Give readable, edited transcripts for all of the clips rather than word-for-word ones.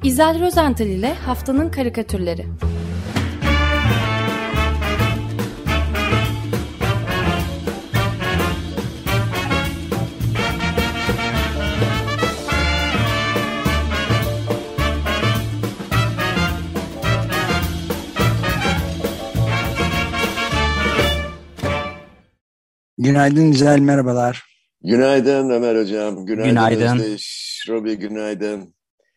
İzel Rozental ile Haftanın Karikatürleri. Günaydın İzel, merhabalar. Günaydın Ömer Hocam, günaydın Günaydın. Özdeş, Robi günaydın.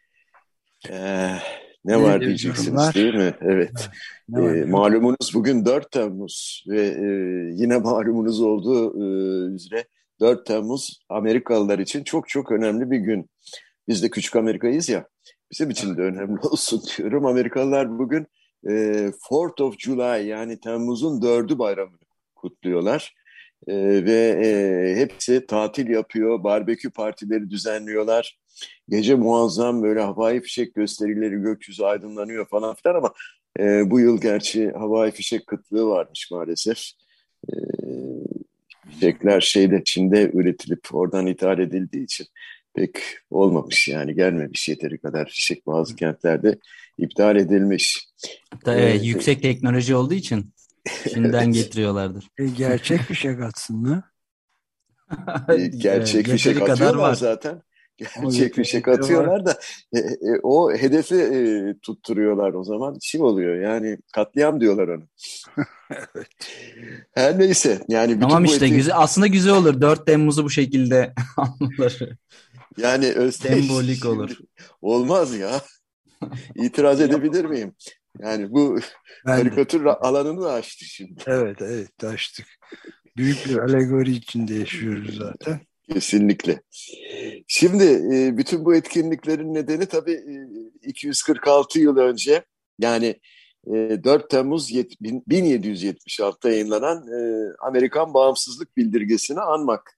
Ne Ne var diyor diyeceksiniz yorumlar? değil mi? Evet, Ne var? malumunuz bugün 4 Temmuz ve yine malumunuz olduğu üzere 4 Temmuz Amerikalılar için çok çok önemli bir gün. Biz de küçük Amerika'yız ya, bizim için de önemli olsun diyorum. Amerikalılar bugün 4th of July yani Temmuz'un 4'ü bayramını kutluyorlar. Ve hepsi tatil yapıyor, barbekü partileri düzenliyorlar. Gece muazzam böyle havai fişek gösterileri, gökyüzü aydınlanıyor falan filan ama bu yıl gerçi havai fişek kıtlığı varmış maalesef. E, Fişekler Çin'de üretilip oradan ithal edildiği için pek olmamış yani gelmemiş yeteri kadar fişek bazı kentlerde iptal edilmiş. Evet, yüksek teknoloji olduğu için Çin'den Evet. getiriyorlardır. Gerçek fişek atsın mı? Gerçek fişek Yeteri kadar atıyorlar var. zaten. O Gerçek fişek yetenekleri var. atıyorlar da o hedefi tutturuyorlar o zaman oluyor yani katliam diyorlar onu. Evet. Her neyse yani bütün Tamam bu işte güzel. Aslında güzel olur. 4 Temmuz'u bu şekilde anılır. yani Sembolik olur. olmaz ya. İtiraz edebilir miyim? Yani bu Ben de. karikatür alanını da açtı şimdi. Evet açtık. Büyük bir alegori içinde yaşıyoruz zaten. Kesinlikle. Şimdi bütün bu etkinliklerin nedeni tabii 246 yıl önce yani 4 Temmuz 1776'da yayınlanan Amerikan Bağımsızlık Bildirgesi'ni anmak.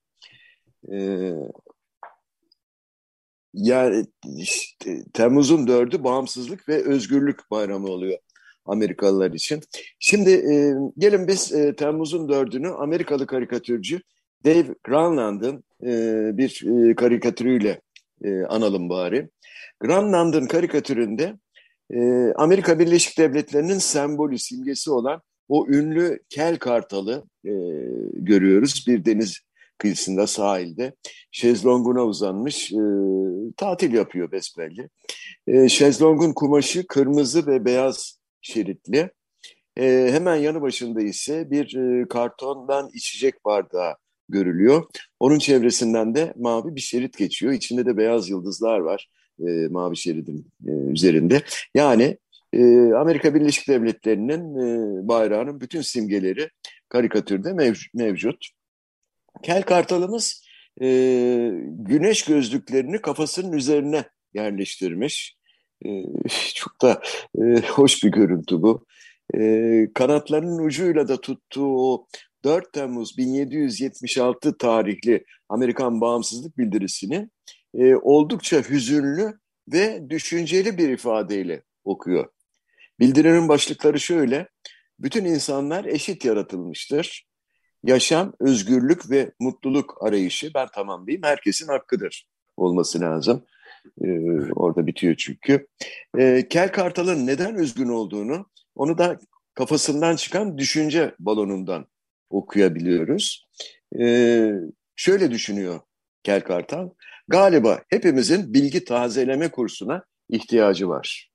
Yani işte, Temmuz'un 4'ü Bağımsızlık ve Özgürlük Bayramı oluyor Amerikalılar için. Şimdi gelin biz Temmuz'un 4'ünü Amerikalı karikatürcü Dave Granland'ın bir karikatürüyle analım bari. Granland'ın karikatüründe Amerika Birleşik Devletleri'nin sembolü, simgesi olan o ünlü kel kartalı görüyoruz bir deniz kıyısında, sahilde. Şezlonguna uzanmış, tatil yapıyor besbelli. Şezlongun kumaşı kırmızı ve beyaz şeritli. Hemen yanı başında ise bir kartondan içecek bardağı görülüyor. Onun çevresinden de mavi bir şerit geçiyor. İçinde de beyaz yıldızlar var mavi şeridin üzerinde. Yani Amerika Birleşik Devletleri'nin bayrağının bütün simgeleri karikatürde mevcut. Kel kartalımız güneş gözlüklerini kafasının üzerine yerleştirmiş. Çok da hoş bir görüntü bu. Kanatlarının ucuyla da tuttuğu o 4 Temmuz 1776 tarihli Amerikan Bağımsızlık Bildirisi'ni oldukça hüzünlü ve düşünceli bir ifadeyle okuyor. Bildirinin başlıkları şöyle: bütün insanlar eşit yaratılmıştır. Yaşam, özgürlük ve mutluluk arayışı, ben tamamlayayım, herkesin hakkıdır olması lazım. Orada bitiyor çünkü. Kel Kartal'ın neden üzgün olduğunu, onu da kafasından çıkan düşünce balonundan okuyabiliyoruz. Şöyle düşünüyor Kel Kartal: galiba hepimizin bilgi tazeleme kursuna ihtiyacı var.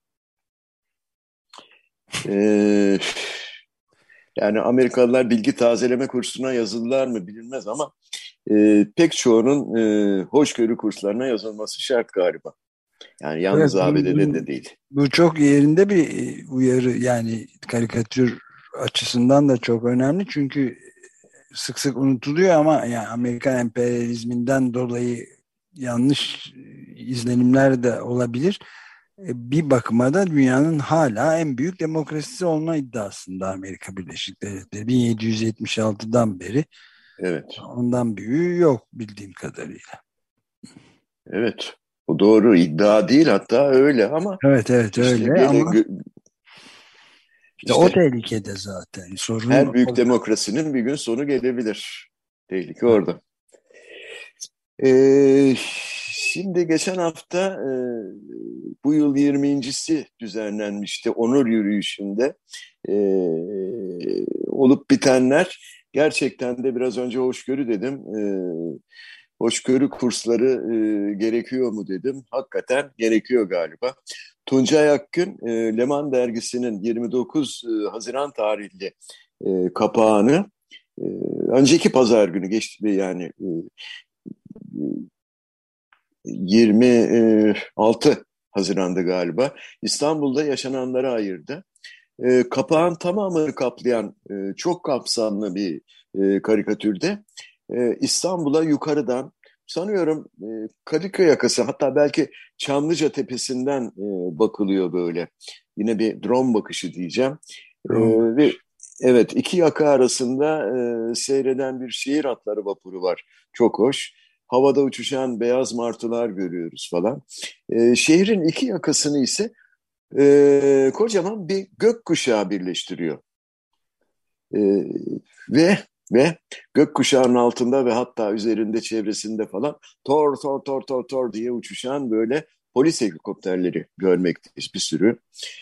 Yani Amerikalılar bilgi tazeleme kursuna yazıldılar mı bilinmez ama pek çoğunun hoşgörü kurslarına yazılması şart galiba. Yani yalnız Evet, ABD'de de değil. bu çok yerinde bir uyarı, yani karikatür açısından da çok önemli çünkü sık sık unutuluyor ama yani Amerikan emperyalizminden dolayı yanlış izlenimler de olabilir. Bir bakıma da dünyanın hala en büyük demokrasisi olma iddiasında Amerika Birleşik Devletleri 1776'dan beri. Evet. Ondan büyüğü yok bildiğim kadarıyla. Evet. O doğru, iddia değil, hatta öyle ama Evet işte öyle ama işte o tehlikede zaten. Sorun her büyük o. demokrasinin bir gün sonu gelebilir. Tehlike orada. Ee, Şimdi geçen hafta bu yıl 20.si düzenlenmişti onur yürüyüşünde. E, Olup bitenler gerçekten de biraz önce hoşgörü dedim. Hoşgörü kursları gerekiyor mu dedim. Hakikaten gerekiyor galiba. Tuncay Akgün, Leman dergisinin 29 Haziran tarihli kapağını e, önceki pazar günü geçti yani 26 Haziran'da galiba İstanbul'da yaşananlara ayırdı. Kapağın tamamını kaplayan çok kapsamlı bir karikatürde İstanbul'a yukarıdan sanıyorum Kadıköy yakası hatta belki Çamlıca Tepesi'nden bakılıyor böyle. Yine bir drone bakışı diyeceğim. Ve evet iki yaka arasında seyreden bir şehir atları vapuru var. Çok hoş. Havada uçuşan beyaz martılar görüyoruz falan. Şehrin iki yakasını ise kocaman bir gökkuşağı birleştiriyor. Ee, ve ve gökkuşağının altında ve hatta üzerinde çevresinde falan tor tor tor tor tor diye uçuşan böyle polis helikopterleri görmekteyiz bir sürü.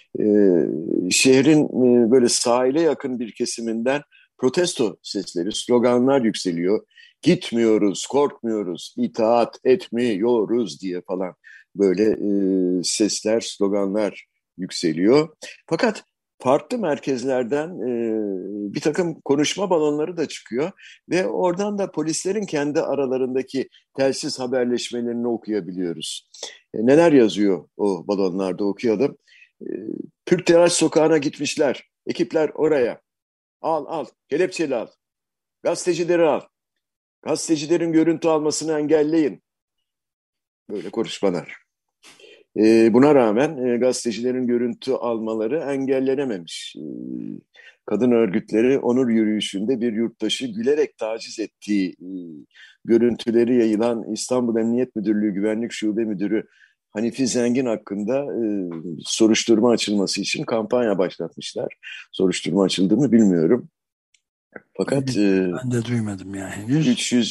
Şehrin böyle sahile yakın bir kesiminden protesto sesleri, sloganlar yükseliyor. Gitmiyoruz, korkmuyoruz, itaat etmiyoruz diye falan böyle sesler, sloganlar yükseliyor. Fakat farklı merkezlerden bir takım konuşma balonları da çıkıyor ve oradan da polislerin kendi aralarındaki telsiz haberleşmelerini okuyabiliyoruz. Neler yazıyor o balonlarda okuyalım. E, Pürteraş sokağına gitmişler. Ekipler oraya. Al al, kelepçeli al. Gazetecileri al. Gazetecilerin görüntü almasını engelleyin. Böyle konuşmalar. Buna rağmen gazetecilerin görüntü almaları engellenememiş. Kadın örgütleri onur yürüyüşünde bir yurttaşı gülerek taciz ettiği görüntüleri yayılan İstanbul Emniyet Müdürlüğü Güvenlik Şube Müdürü Hanifi Zengin hakkında soruşturma açılması için kampanya başlatmışlar. Soruşturma açıldı mı bilmiyorum. Fakat ben de duymadım yani henüz.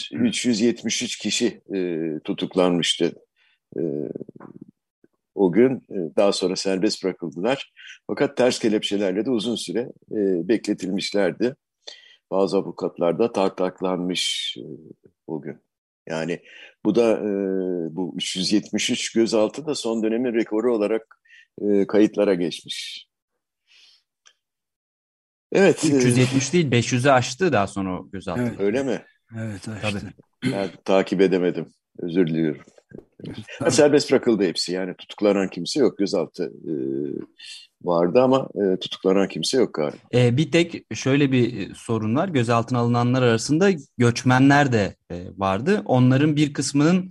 373 kişi tutuklanmıştı. O gün daha sonra serbest bırakıldılar. Fakat ters kelepçelerle de uzun süre bekletilmişlerdi. Bazı avukatlar da tartaklanmış o gün. Yani bu da bu 373 gözaltı da son dönemin rekoru olarak kayıtlara geçmiş. Evet. 370 değil 500'ü aştı daha sonra o gözaltı. Evet. Öyle mi? Evet aştı. Tabii. Ben takip edemedim. Özür diliyorum. Serbest bırakıldı hepsi. Yani tutuklanan kimse yok. Gözaltı vardı ama tutuklanan kimse yok galiba. Bir tek şöyle bir sorun var. Gözaltına alınanlar arasında göçmenler de vardı. Onların bir kısmının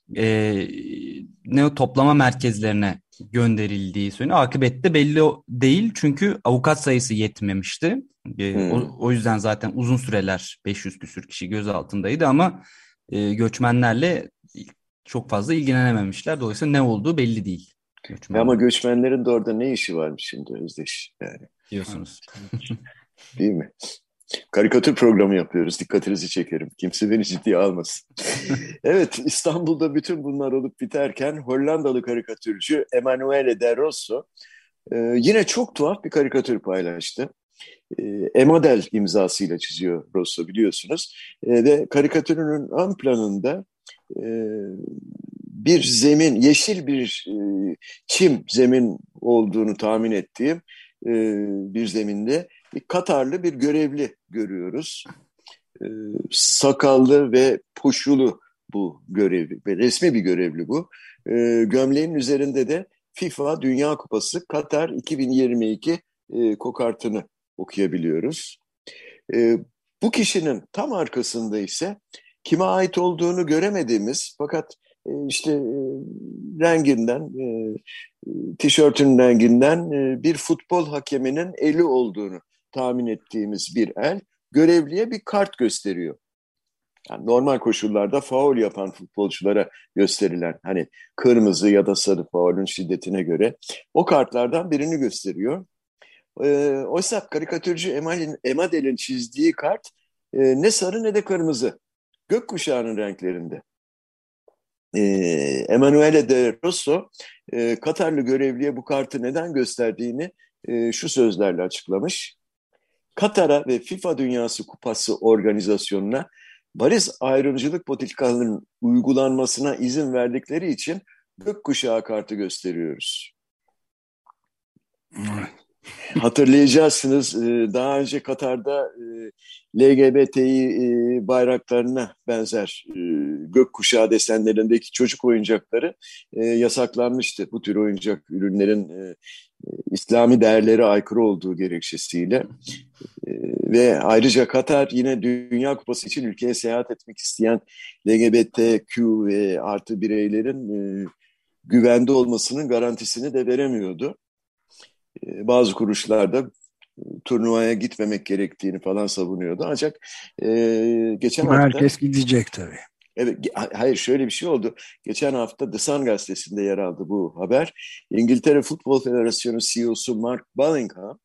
toplama merkezlerine gönderildiği söyleniyor. Akıbette belli değil çünkü avukat sayısı yetmemişti. O yüzden zaten uzun süreler 500 küsür kişi gözaltındaydı ama göçmenlerle çok fazla ilgilenememişler. Dolayısıyla ne olduğu belli değil. Ama göçmenlerin de orada ne işi varmış şimdi Özdeş yani. Diyorsunuz. Değil mi? Karikatür programı yapıyoruz. Dikkatinizi çekerim. Kimse beni ciddiye almasın. Evet, İstanbul'da bütün bunlar olup biterken Hollandalı karikatürcü Emanuele de Rosso yine çok tuhaf bir karikatür paylaştı. Emodel imzasıyla çiziyor Rosso biliyorsunuz. Ve karikatürünün ön planında bir zemin, yeşil bir çim zemin olduğunu tahmin ettiğim bir zeminde Katarlı bir görevli görüyoruz. Sakallı ve poşulu bu görevli ve resmi bir görevli bu. Gömleğin üzerinde de FIFA Dünya Kupası Katar 2022 kokartını okuyabiliyoruz. Bu kişinin tam arkasında ise kime ait olduğunu göremediğimiz fakat renginden, tişörtün renginden bir futbol hakeminin eli olduğunu tahmin ettiğimiz bir el görevliye bir kart gösteriyor. Yani normal koşullarda faul yapan futbolculara gösterilen hani kırmızı ya da sarı faulün şiddetine göre o kartlardan birini gösteriyor. Oysa karikatürcü Emadel'in çizdiği kart ne sarı ne de kırmızı. Gökkuşağının renklerinde. Emanuele de Rosso Katarlı görevliye bu kartı neden gösterdiğini şu sözlerle açıklamış. Katar'a ve FIFA Dünyası Kupası organizasyonuna bariz ayrımcılık politikalarının uygulanmasına izin verdikleri için gökkuşağı kartı gösteriyoruz. Hatırlayacaksınız, daha önce Katar'da LGBTİ bayraklarına benzer gökkuşağı desenlerindeki çocuk oyuncakları yasaklanmıştı. Bu tür oyuncak ürünlerin İslami değerlere aykırı olduğu gerekçesiyle. Ve ayrıca Katar yine Dünya Kupası için ülkeye seyahat etmek isteyen LGBTQ ve artı bireylerin güvende olmasının garantisini de veremiyordu. Bazı kuruluşlar da turnuvaya gitmemek gerektiğini falan savunuyordu. Ancak geçen hafta... Herkes gidecek tabii. Evet, hayır, şöyle bir şey oldu. Geçen hafta The Sun gazetesinde yer aldı bu haber. İngiltere Futbol Federasyonu CEO'su Mark Bullingham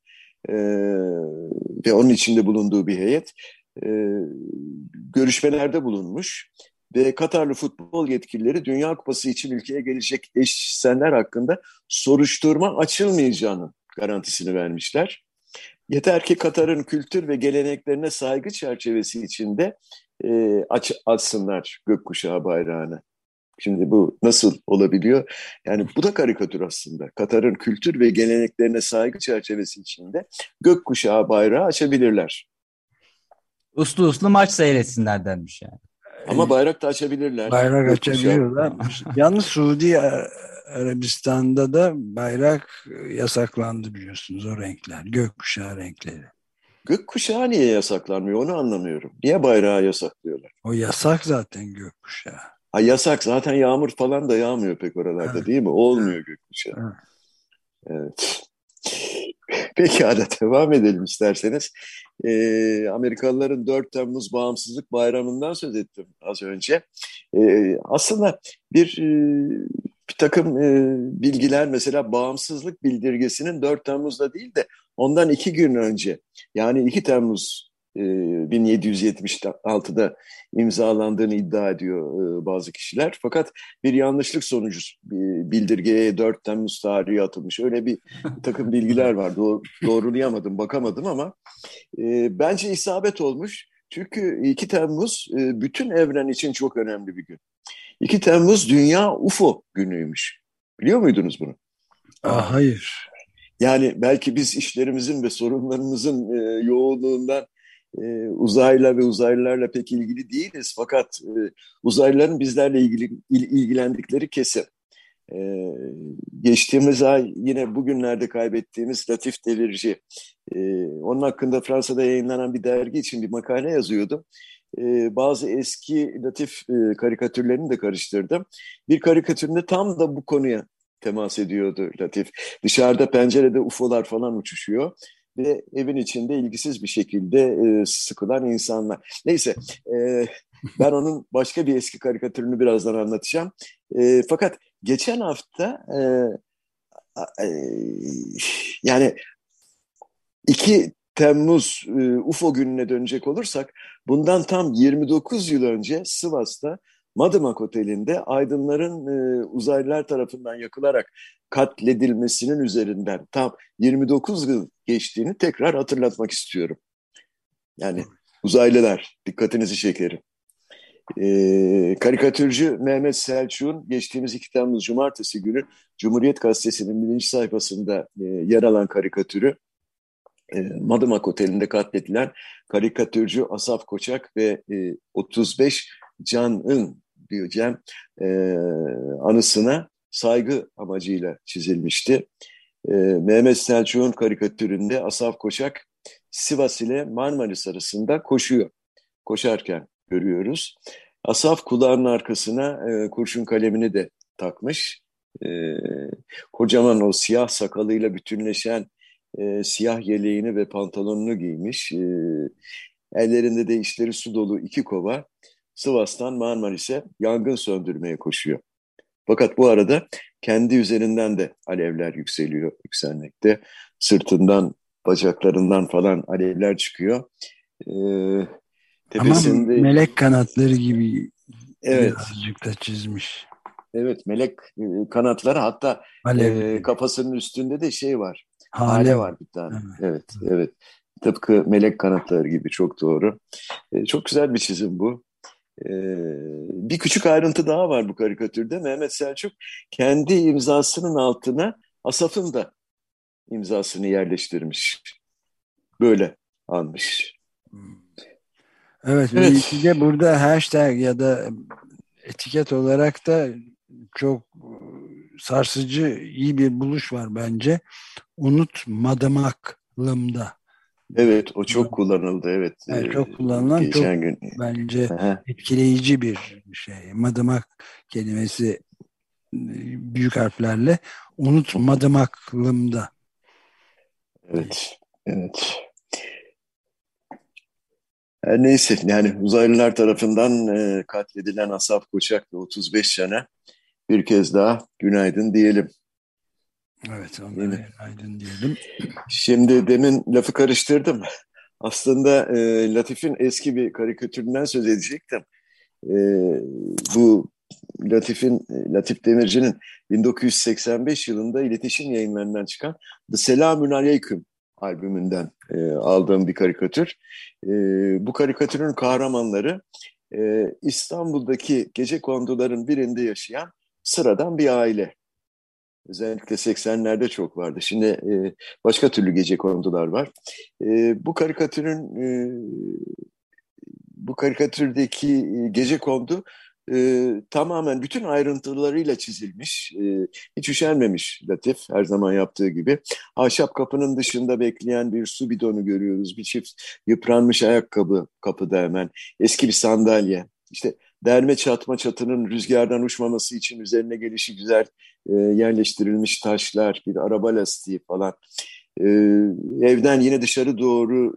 ve onun içinde bulunduğu bir heyet görüşmelerde bulunmuş ve Katarlı futbol yetkilileri Dünya Kupası için ülkeye gelecek eşcinseller hakkında soruşturma açılmayacağının garantisini vermişler. Yeter ki Katar'ın kültür ve geleneklerine saygı çerçevesi içinde açsınlar gökkuşağı bayrağını. Şimdi bu nasıl olabiliyor? Yani bu da karikatür aslında. Katar'ın kültür ve geleneklerine saygı çerçevesi içinde gökkuşağı bayrağı açabilirler. Uslu uslu maç seyretsinler denmiş yani. Ama bayrak da açabilirler. Bayrak açabiliyorlar. Yalnız Suudi Arabistan'da da bayrak yasaklandı biliyorsunuz, o renkler. Gökkuşağı renkleri. Gökkuşağı niye yasaklanmıyor onu anlamıyorum. Niye bayrağı yasaklıyorlar? O yasak zaten gökkuşağı. Ha, yasak zaten, yağmur falan da yağmıyor pek oralarda, değil mi? Olmuyor gökkuşağı. Evet. Pekala, devam edelim isterseniz. Amerikalıların 4 Temmuz Bağımsızlık Bayramı'ndan söz ettim az önce. Aslında bir takım bilgiler, mesela bağımsızlık bildirgesinin 4 Temmuz'da değil de ondan 2 gün önce, yani 2 Temmuz 1776'da imzalandığını iddia ediyor bazı kişiler. Fakat bir yanlışlık sonucu bildirgeye 4 Temmuz tarihi atılmış. Öyle bir takım bilgiler var. Doğrulayamadım, bakamadım ama bence isabet olmuş. Çünkü 2 Temmuz bütün evren için çok önemli bir gün. 2 Temmuz Dünya UFO günüymüş. Biliyor muydunuz bunu? Hayır. Yani belki biz işlerimizin ve sorunlarımızın yoğunluğundan uzayla ve uzaylılarla pek ilgili değiliz. Fakat uzaylıların bizlerle ilgilendikleri kesin. Geçtiğimiz ay yine bugünlerde kaybettiğimiz Latif Demirci. Onun hakkında Fransa'da yayınlanan bir dergi için bir makale yazıyordum. Bazı eski Latif karikatürlerini de karıştırdım. Bir karikatüründe tam da bu konuya temas ediyordu Latif. Dışarıda pencerede UFO'lar falan uçuşuyor ve evin içinde ilgisiz bir şekilde sıkılan insanlar. Neyse, ben onun başka bir eski karikatürünü birazdan anlatacağım. Fakat geçen hafta yani 2 Temmuz UFO gününe dönecek olursak, bundan tam 29 yıl önce Sivas'ta Madımak Oteli'nde aydınların uzaylılar tarafından yakılarak katledilmesinin üzerinden tam 29 yıl geçtiğini tekrar hatırlatmak istiyorum. Yani uzaylılar, dikkatinizi çekerim. Karikatürcü Mehmet Selçuk'un geçtiğimiz 2 Temmuz Cumartesi günü Cumhuriyet Gazetesi'nin 1. sayfasında yer alan karikatürü, Madımak Oteli'nde katledilen karikatürcü Asaf Koçak ve 35 Can'ın diyeceğim anısına saygı amacıyla çizilmişti. Mehmet Selçuk'un karikatüründe Asaf Koçak Sivas ile Marmaris arasında koşuyor. Koşarken görüyoruz. Asaf kulağının arkasına kurşun kalemini de takmış. Kocaman o siyah sakalıyla bütünleşen siyah yeleğini ve pantolonunu giymiş. Ellerinde de içleri su dolu 2 kova Sivas'tan Marmaris'e yangın söndürmeye koşuyor. Fakat bu arada kendi üzerinden de alevler yükselmekte. Sırtından, bacaklarından falan alevler çıkıyor. Tepesinde... Ama melek kanatları gibi evet, birazcık da çizmiş. Evet, melek kanatları, hatta Alevli. kafasının üstünde de şey var. Hale Hale var. var bir tane. Evet. Evet, evet. Tıpkı melek kanatları gibi, çok doğru. Çok güzel bir çizim bu. E, Bir küçük ayrıntı daha var bu karikatürde. Mehmet Selçuk kendi imzasının altına Asaf'ın da imzasını yerleştirmiş. Böyle almış. Evet, Evet. bir de burada hashtag ya da etiket olarak da çok sarsıcı, iyi bir buluş var bence. Unutmadamaklımda. Evet, o çok kullanıldı. Evet, Yani çok kullanılan, çok geçen gün. bence Aha, etkileyici bir şey. Madımak kelimesi büyük harflerle, unutmadamaklımda diye. evet, evet. Her neyse, yani uzaylılar tarafından katledilen Asaf Koçak ve 35 sene bir kez daha günaydın diyelim. Evet, Değil onlara mi? günaydın diyelim. Şimdi demin lafı karıştırdım. Aslında Latif'in eski bir karikatüründen söz edecektim. E, Bu Latif Demirci'nin 1985 yılında iletişim yayınlarından çıkan The Selamün Aleyküm albümünden aldığım bir karikatür. Bu karikatürün kahramanları İstanbul'daki gecekonduların birinde yaşayan sıradan bir aile. Özellikle 80'lerde çok vardı. Şimdi başka türlü gecekondular var. Bu karikatürün bu karikatürdeki gecekondu tamamen bütün ayrıntılarıyla çizilmiş. Hiç üşenmemiş Latif, her zaman yaptığı gibi. Ahşap kapının dışında bekleyen bir su bidonu görüyoruz. Bir çift yıpranmış ayakkabı kapıda hemen. Eski bir sandalye. İşte derme çatma çatının rüzgardan uçmaması için üzerine gelişi güzel yerleştirilmiş taşlar, bir araba lastiği falan. E, Evden yine dışarı doğru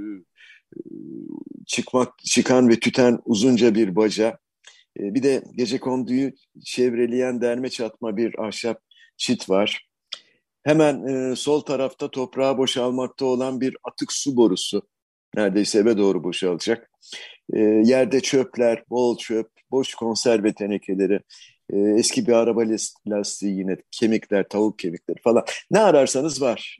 çıkan ve tüten uzunca bir baca. Bir de gecekonduyu çevreleyen derme çatma bir ahşap çit var. Hemen sol tarafta toprağa boşalmakta olan bir atık su borusu. Neredeyse eve doğru boşalacak. Yerde çöpler, bol çöp, boş konserve tenekeleri, eski bir araba lastiği, yine kemikler, tavuk kemikleri falan. Ne ararsanız var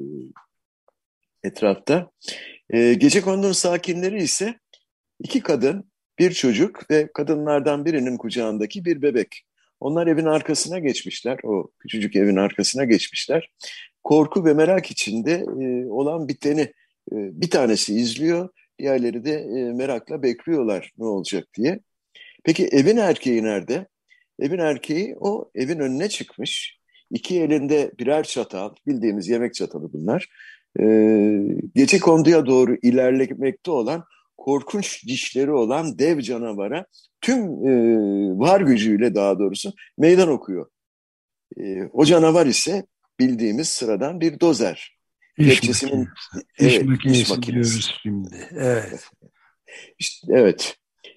etrafta. Gecekondunun sakinleri ise iki kadın, bir çocuk ve kadınlardan birinin kucağındaki bir bebek. Onlar evin arkasına geçmişler, o küçücük evin arkasına geçmişler. Korku ve merak içinde olan biteni bir tanesi izliyor, diğerleri de merakla bekliyorlar ne olacak diye. Peki evin erkeği nerede? Evin erkeği o evin önüne çıkmış. İki elinde birer çatal, bildiğimiz yemek çatalı bunlar. Gecekonduya doğru ilerlemekte olan, korkunç dişleri olan dev canavara tüm var gücüyle, daha doğrusu, meydan okuyor. O canavar ise bildiğimiz sıradan bir dozer. İş Kepçesinin, makinesi. İş evet, iş makinesi makinesi. diyoruz şimdi. Evet. İşte, evet.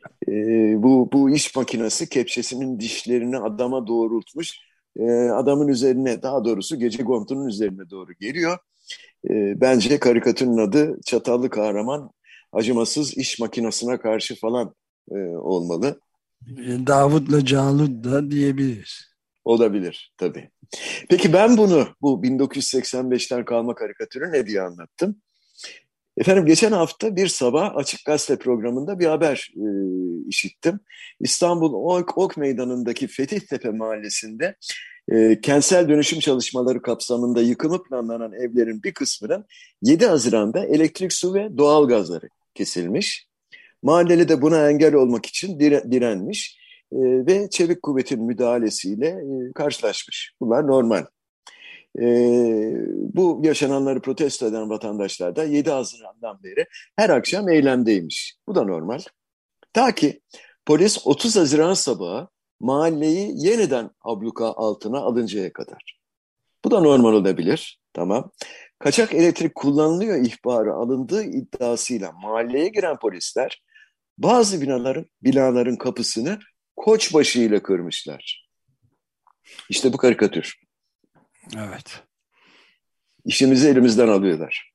Bu iş makinesi kepçesinin dişlerini adama doğrultmuş. Adamın üzerine, daha doğrusu gecekontunun üzerine doğru geliyor. Bence karikatürün adı Çatallı Kahraman Acımasız İş Makinesine Karşı falan olmalı. Davut'la Calut da diyebiliriz. Olabilir tabii. Peki ben bu 1985'ten kalma karikatürü ne diye anlattım? Efendim, geçen hafta bir sabah Açık Gazete programında bir haber işittim. İstanbul Ok Meydanı'ndaki Fethiyetepe Mahallesi'nde kentsel dönüşüm çalışmaları kapsamında yıkımı planlanan evlerin bir kısmının 7 Haziran'da elektrik, su ve doğalgazları kesilmiş. Mahalleli de buna engel olmak için direnmiş ve çevik kuvvetin müdahalesiyle karşılaşmış. Bunlar normal. E, Bu yaşananları protesto eden vatandaşlar da 7 Haziran'dan beri her akşam eylemdeymiş. Bu da normal. Ta ki polis 30 Haziran sabahı mahalleyi yeniden abluka altına alıncaya kadar. Bu da normal olabilir. Tamam. Kaçak elektrik kullanılıyor ihbarı alındığı iddiasıyla mahalleye giren polisler bazı binaların kapısını koçbaşıyla kırmışlar. İşte bu karikatür. Evet. İşimizi elimizden alıyorlar.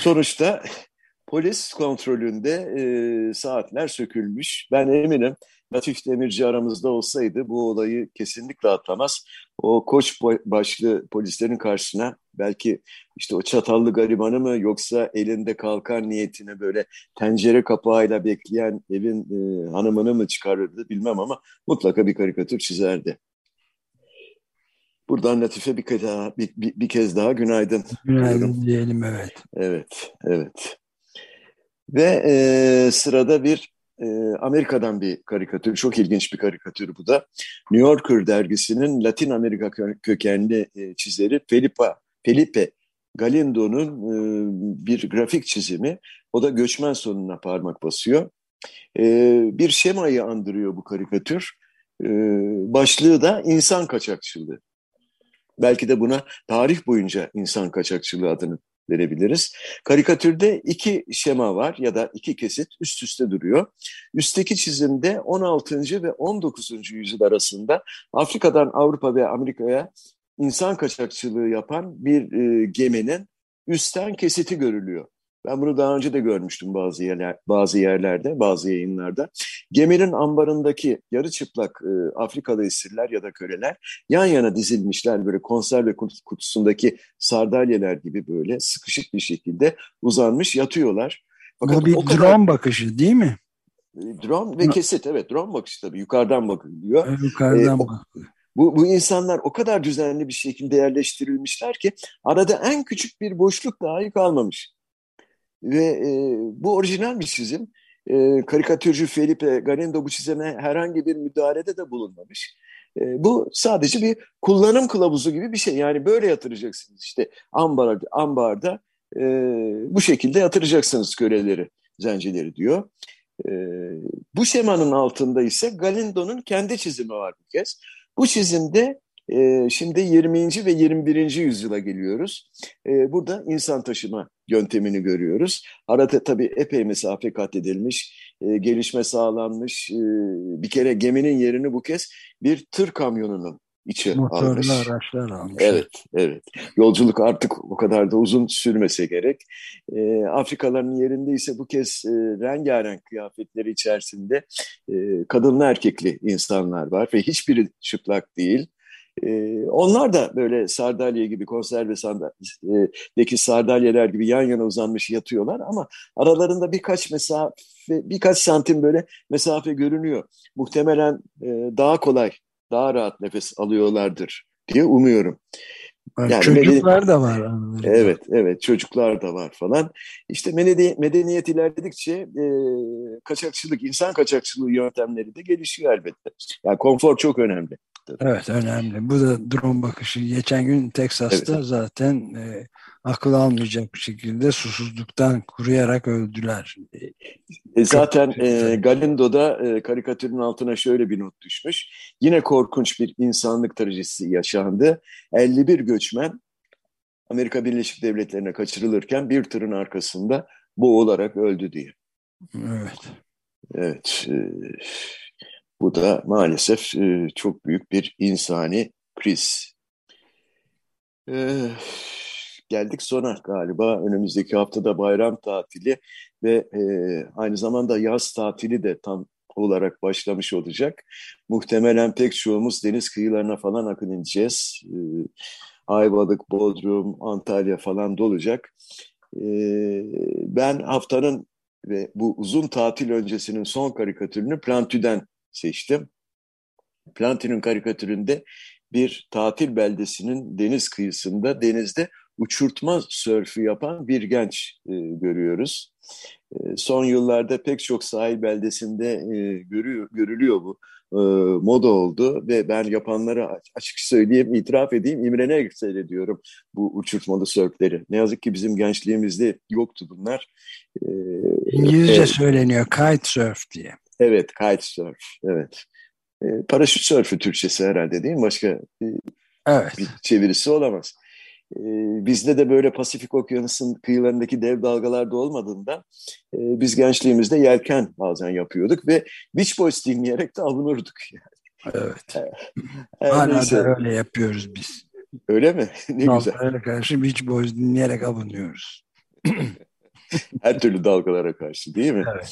Sonuçta polis kontrolünde saatler sökülmüş. Ben eminim Latif Demirci aramızda olsaydı bu olayı kesinlikle atlamaz. O koç başlı polislerin karşısına belki işte o çatallı garibanı mı yoksa elinde kalkan niyetine böyle tencere kapağıyla bekleyen evin hanımını mı çıkarırdı bilmem ama mutlaka bir karikatür çizerdi. Buradan Latif'e bir kez daha günaydın diyorum. Günaydın diyelim, evet. Evet, evet. Ve sırada bir Amerika'dan bir karikatür, çok ilginç bir karikatür bu da. New Yorker dergisinin Latin Amerika kökenli çizeri Felipe Galindo'nun bir grafik çizimi. O da göçmen sonuna parmak basıyor. Bir şemayı andırıyor bu karikatür. Başlığı da insan kaçakçılığı. Belki de buna tarih boyunca insan kaçakçılığı adını verebiliriz. Karikatürde iki şema var ya da iki kesit üst üste duruyor. Üstteki çizimde 16. ve 19. yüzyıl arasında Afrika'dan Avrupa ve Amerika'ya insan kaçakçılığı yapan bir geminin üstten kesiti görülüyor. Ben bunu daha önce de görmüştüm bazı yerlerde, bazı yayınlarda. Geminin ambarındaki yarı çıplak Afrikalı esirler ya da köleler yan yana dizilmişler, böyle konserve kutusundaki sardalyeler gibi böyle sıkışık bir şekilde uzanmış yatıyorlar. Fakat Bu bir drone bakışı değil mi? Drone ve kesit, evet, drone bakışı tabii yukarıdan bakılıyor. Yukarıdan bakılıyor. Bu insanlar o kadar düzenli bir şekilde yerleştirilmişler ki arada en küçük bir boşluk dahi kalmamış. Ve bu orijinal bir çizim. Karikatürcü Felipe Galindo bu çizime herhangi bir müdahalede de bulunmamış. Bu sadece bir kullanım kılavuzu gibi bir şey. Yani böyle yatıracaksınız işte ambarda bu şekilde yatıracaksınız köleleri, zencileri diyor. Bu şemanın altında ise Galindo'nun kendi çizimi var bu kez. Bu çizimde şimdi 20. ve 21. yüzyıla geliyoruz. Burada insan taşıma yöntemini görüyoruz. Arada tabii epey mesafe kat edilmiş, gelişme sağlanmış. Bir kere geminin yerini bu kez bir tır kamyonunun içi motorlu almış. araçlar almış. Evet, evet. Yolculuk artık o kadar da uzun sürmese gerek. Afrikalıların yerinde ise bu kez rengarenk kıyafetleri içerisinde kadınlı erkekli insanlar var ve hiçbiri çıplak değil. Onlar da böyle sardalye gibi, konserve sandalyedeki sardalyeler gibi yan yana uzanmış yatıyorlar ama aralarında birkaç santim böyle mesafe görünüyor. Muhtemelen daha kolay, daha rahat nefes alıyorlardır diye umuyorum. Yani çocuklar da var. Evet, evet, çocuklar da var falan. İşte medeniyet ilerledikçe kaçakçılık, insan kaçakçılığı yöntemleri de gelişiyor elbette. Yani konfor çok önemli. Evet, önemli. Bu da drone bakışı. Geçen gün Teksas'ta zaten akıl almayacak bir şekilde susuzluktan kuruyarak öldüler. Zaten Galindo'da karikatürün altına şöyle bir not düşmüş. Yine korkunç bir insanlık trajedisi yaşandı. 51 göçmen Amerika Birleşik Devletleri'ne kaçırılırken bir tırın arkasında boğularak öldü diye. Evet. Evet. Bu da maalesef çok büyük bir insani kriz. Geldik sona galiba. Önümüzdeki haftada bayram tatili ve aynı zamanda yaz tatili de tam olarak başlamış olacak. Muhtemelen pek çoğumuz deniz kıyılarına falan akın edeceğiz. Ayvalık, Bodrum, Antalya falan dolacak. Ben haftanın ve bu uzun tatil öncesinin son karikatürünü Plantü'den seçtim. Plantü'nün karikatüründe bir tatil beldesinin deniz kıyısında, denizde uçurtma sörfü yapan bir genç görüyoruz. Son yıllarda pek çok sahil beldesinde görülüyor bu. Moda oldu ve ben yapanlara açık söyleyeyim, itiraf edeyim, imrenerek seyrediyorum bu uçurtmalı sörfleri. Ne yazık ki bizim gençliğimizde yoktu bunlar. İngilizce söyleniyor, kite surf diye. Evet, kite surf, evet. Paraşüt sörfü Türkçesi herhalde değil mi? Başka bir çevirisi olamaz. Bizde de böyle Pasifik Okyanusu'nun kıyılarındaki dev dalgalar da olmadığında biz gençliğimizde yelken bazen yapıyorduk ve Beach Boys dinleyerek de avunurduk. Yani. Evet. Hala neyse. da öyle yapıyoruz biz. Öyle mi? Ne güzel. Dalgalara karşı Beach Boys dinleyerek avunuyoruz. Her türlü dalgalara karşı değil mi? Evet.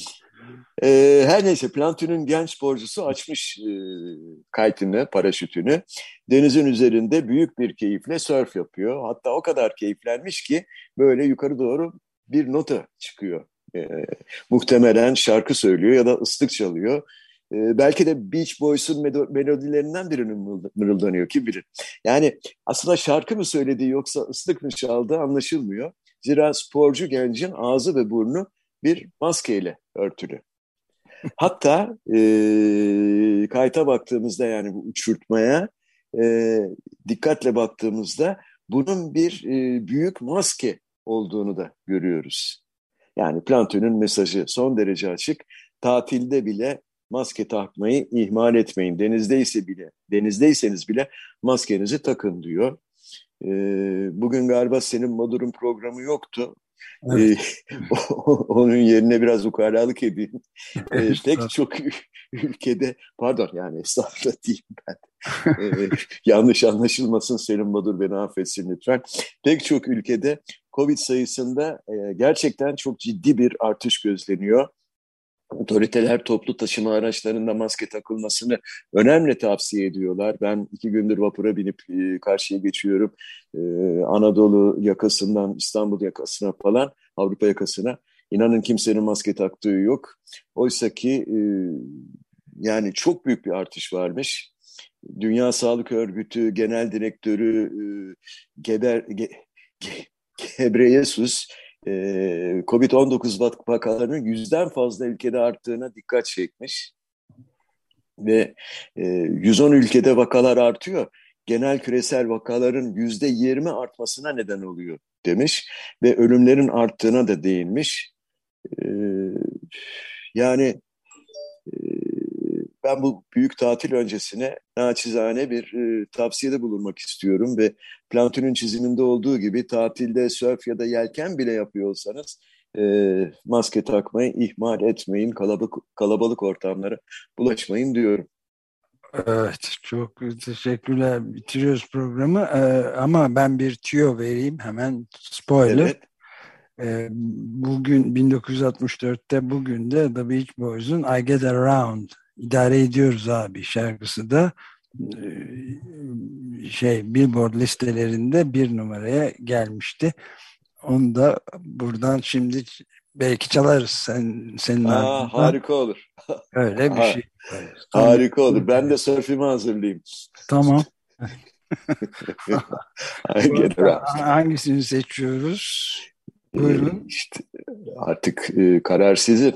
Her neyse Platon'un genç sporcusu açmış kaytını, paraşütünü. Denizin üzerinde büyük bir keyifle sörf yapıyor. Hatta o kadar keyiflenmiş ki böyle yukarı doğru bir nota çıkıyor. Muhtemelen şarkı söylüyor ya da ıslık çalıyor. Belki de Beach Boys'un melodilerinden birini mırıldanıyor, kim bilir. Yani aslında şarkı mı söylediği yoksa ıslık mı çaldığı anlaşılmıyor. Zira sporcu gencin ağzı ve burnu bir maskeyle örtülü. Hatta kayta baktığımızda, yani bu uçurtmaya dikkatle baktığımızda bunun bir büyük maske olduğunu da görüyoruz. Yani Platon'un mesajı son derece açık. Tatilde bile maske takmayı ihmal etmeyin. Denizdeyseniz bile maskenizi takın diyor. Bugün galiba senin Madur'un programı yoktu. Evet. Onun yerine biraz ukalalık edeyim. Pek çok ülkede, pardon yani estağfurullah diyeyim ben. Yanlış anlaşılmasın, Selim Badur beni affetsin lütfen. Pek çok ülkede Covid sayısında gerçekten çok ciddi bir artış gözleniyor. Otoriteler toplu taşıma araçlarında maske takılmasını önemli tavsiye ediyorlar. Ben 2 gündür vapura binip karşıya geçiyorum. Anadolu yakasından İstanbul yakasına falan, Avrupa yakasına. İnanın kimsenin maske taktığı yok. Oysa ki yani çok büyük bir artış varmış. Dünya Sağlık Örgütü Genel Direktörü Gebreyesus, Covid-19 vakalarının 100'den fazla ülkede arttığına dikkat çekmiş. Ve 110 ülkede vakalar artıyor. Genel küresel vakaların %20 artmasına neden oluyor demiş. Ve ölümlerin arttığına da değinmiş. Yani ben bu büyük tatil öncesine naçizane bir tavsiyede bulunmak istiyorum ve Platon'un çiziminde olduğu gibi tatilde sörf ya da yelken bile yapıyorsanız maske takmayı ihmal etmeyin, kalabalık ortamlara bulaşmayın diyorum. Evet, çok teşekkürler. Bitiriyoruz programı. Ama ben bir tüyo vereyim hemen, spoiler. Evet. Bugün 1964'te, bugün de The Beach Boys'un I Get Around, İdare Ediyoruz Abi şarkısı da Billboard listelerinde 1 numaraya gelmişti. Onu da buradan şimdi belki çalarız senin ardından. Harika olur. Öyle bir şey. Harika olur. Ben de sörfümü hazırlayayım. Tamam. I Get Around. Hangisini seçiyoruz? Buyurun. İşte artık karar sizin.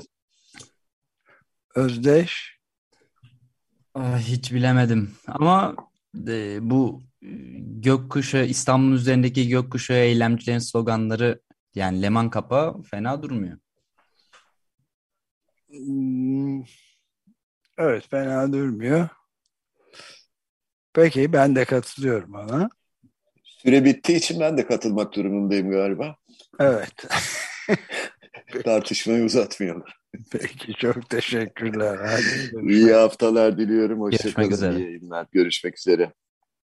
Özdeş. Hiç bilemedim ama bu gökkuşağı, İstanbul'un üzerindeki gökkuşağı eylemcilerin sloganları, yani Leman Kapağı fena durmuyor. Evet, fena durmuyor. Peki, ben de katılıyorum ona. Süre bittiği için ben de katılmak durumundayım galiba. Evet. Tartışmayı uzatmayalım. Peki, çok teşekkürler. Hadi İyi haftalar diliyorum. Hoşça Görüşmek kalın. üzere. İyi yayınlar. Görüşmek üzere.